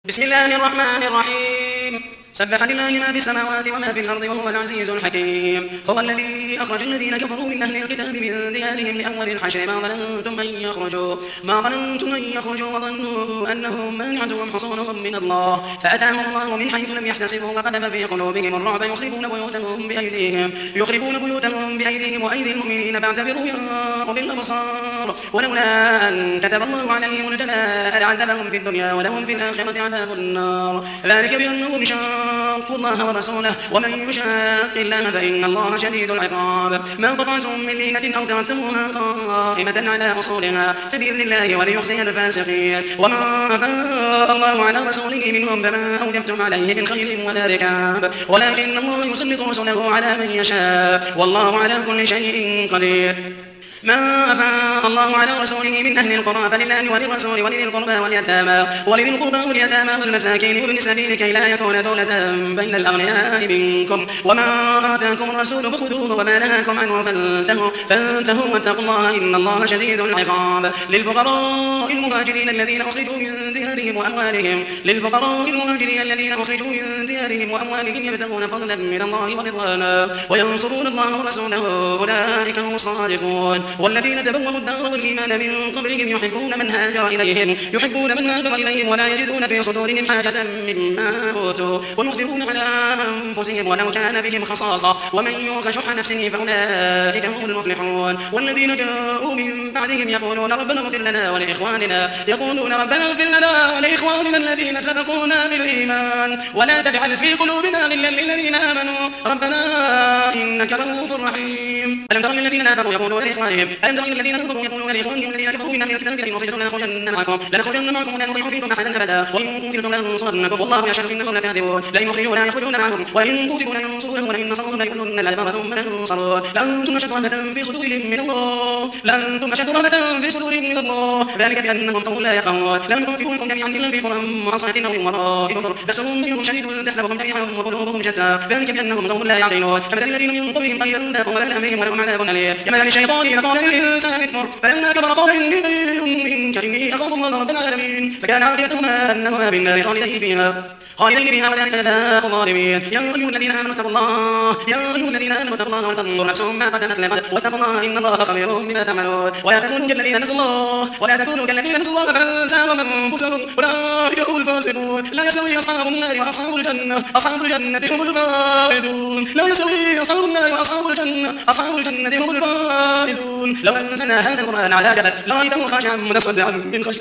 بسم الله الرحمن الرحيم. سبح لله ما في السماوات وما في الأرض وهو العزيز الحكيم. هو الذي أخرج الذين كفروا من أهل الكتاب من ديارهم لأول الحشر ما ظننتم أن يخرجوا وظنوا أنهم مانعتهم حصونهم من الله فأتاهم الله من حيث لم يحتسبوا وقذف في قلوبهم الرعب يخربون بيوتهم بأيديهم وأيدي المؤمنين فاعتبروا يا أولي الأبصار. ولولا أن كتب الله عليهم الجلاء لعذبهم في الدنيا ولهم في الآخرة عذاب النار. ذلك بأنهم شاقوا الله ورسوله ومن يشاق الله فإن الله شديد العقاب. ما قطعتم من لينة أو تركتموها قائمة على أصولها فبإذن الله وليخزي الفاسقين. وما أفاء الله على رسوله منهم فما أوجبتم عليه من خيل ولا ركاب ولكن الله يسلط رسله على من يشاء والله على كل شيء قدير. ما أفاء الله على رسوله من أهل القرى فلله وللرسول ولذي القربى واليتامى والمساكين وابن السبيل كي لا يكون دولة بين الأغنياء منكم. وما آتاكم الرسول فخذوه وما نهاكم عنه فانتهوا واتقوا الله إن الله شديد العقاب. للفقراء المهاجرين الذين أخرجوا من ديارهم وأموالهم يبتغون فضلا من الله ورضوانا وينصرون الله ورسوله أولئك هم الصادقون. والذين تبوأوا الدار والإيمان من قبلهم يحبون من هاجر إليهم ولا يجدون في صدورهم حاجة مما أوتوا ويؤثرون على أنفسهم ولو كان بهم خصاصة ومن يوق شح نفسه فأولئك هم المفلحون. والذين جاءوا من بعدهم يقولون ربنا اغفر لنا ولإخواننا الذين سبقونا بالإيمان ولا تجعل في قلوبنا غلا للذين آمنوا ربنا إنك رؤوف رحيم. ألم تر الذين آمنوا يقولون لإخوانهم الذين كفروا من أهل الكتاب لئن أخرجتم لنخرجن معكم ولا نطيع فيكم أحدا أبدا وإن قتلتم لننصرنكم والله يشهد إنهم لكاذبون. لئن أخرجوا لا يخرجون معهم وإن قتلوا لينصرونهم ولئن نصروهم ليولن الأدبار ثم لا ينصرون. لأنتم أشد رهبة في صدورهم من الله ذلك بأنهم قوم لا يفقهون. لم ينفقوكم جميعا إلا في قرى محصنة أو وراء جدر بأسهم منهم شديد تحسبهم جميعا وقلوبهم شتى ذلك بأنهم قوم لا يعقلون. كمثل الذين من قبلهم قد ذاقوا وبال أمرهم ولهم عذاب أليم. كمثل الشيطان إذ قال للإنسان اكفر فلما كفر قال إني أخاف الله رب العالمين فكان عاقبتهما أنهما بالنار خالدين فيها وذلك جزاء الظالمين. يا أيها الذين آمنوا اتقوا الله ولتنظر نفس ما قدمت لغد واتقوا الله إن الله خبير بما تعملون. ولا تكونوا كالذين نسوا الله فأنساهم أنفسهم أولئك هم الفاسقون. لا يستوي أصحاب النار وأصحاب الجنة هم الفائزون. لو أنزلنا هذا القرآن على جبل لرأيته خاشعا متصدعا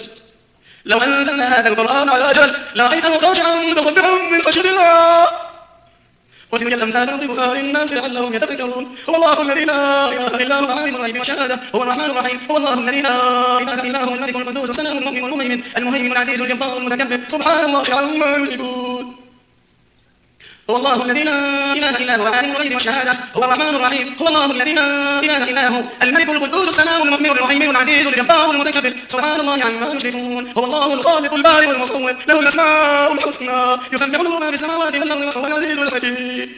من خشية الله وتلك الأمثال نضربها للناس لعلهم يتفكرون. هو الله الذي لا إله إلا هو عالم الغيب والشهادة هو الرحمن الرحيم. هو الله الذي لا إله إلا هو الملك القدوس السلام المؤمن المهيمن العزيز الجبار المتكبر سبحان الله عما يشركون. هو الله الذي لا إله إلا هو عالم الغيب والشهادة هو الرحمن الرحيم. هو الله الذي لا إله إلا هو الملك القدوس السلام المؤمن المهيمن العزيز الجبار المتكبر سبحان الله عما يشركون. هو الله الخالق البارئ المصور له الأسماء الحسنى يسبح له ما في السماوات والأرض وهو العزيز الحكيم.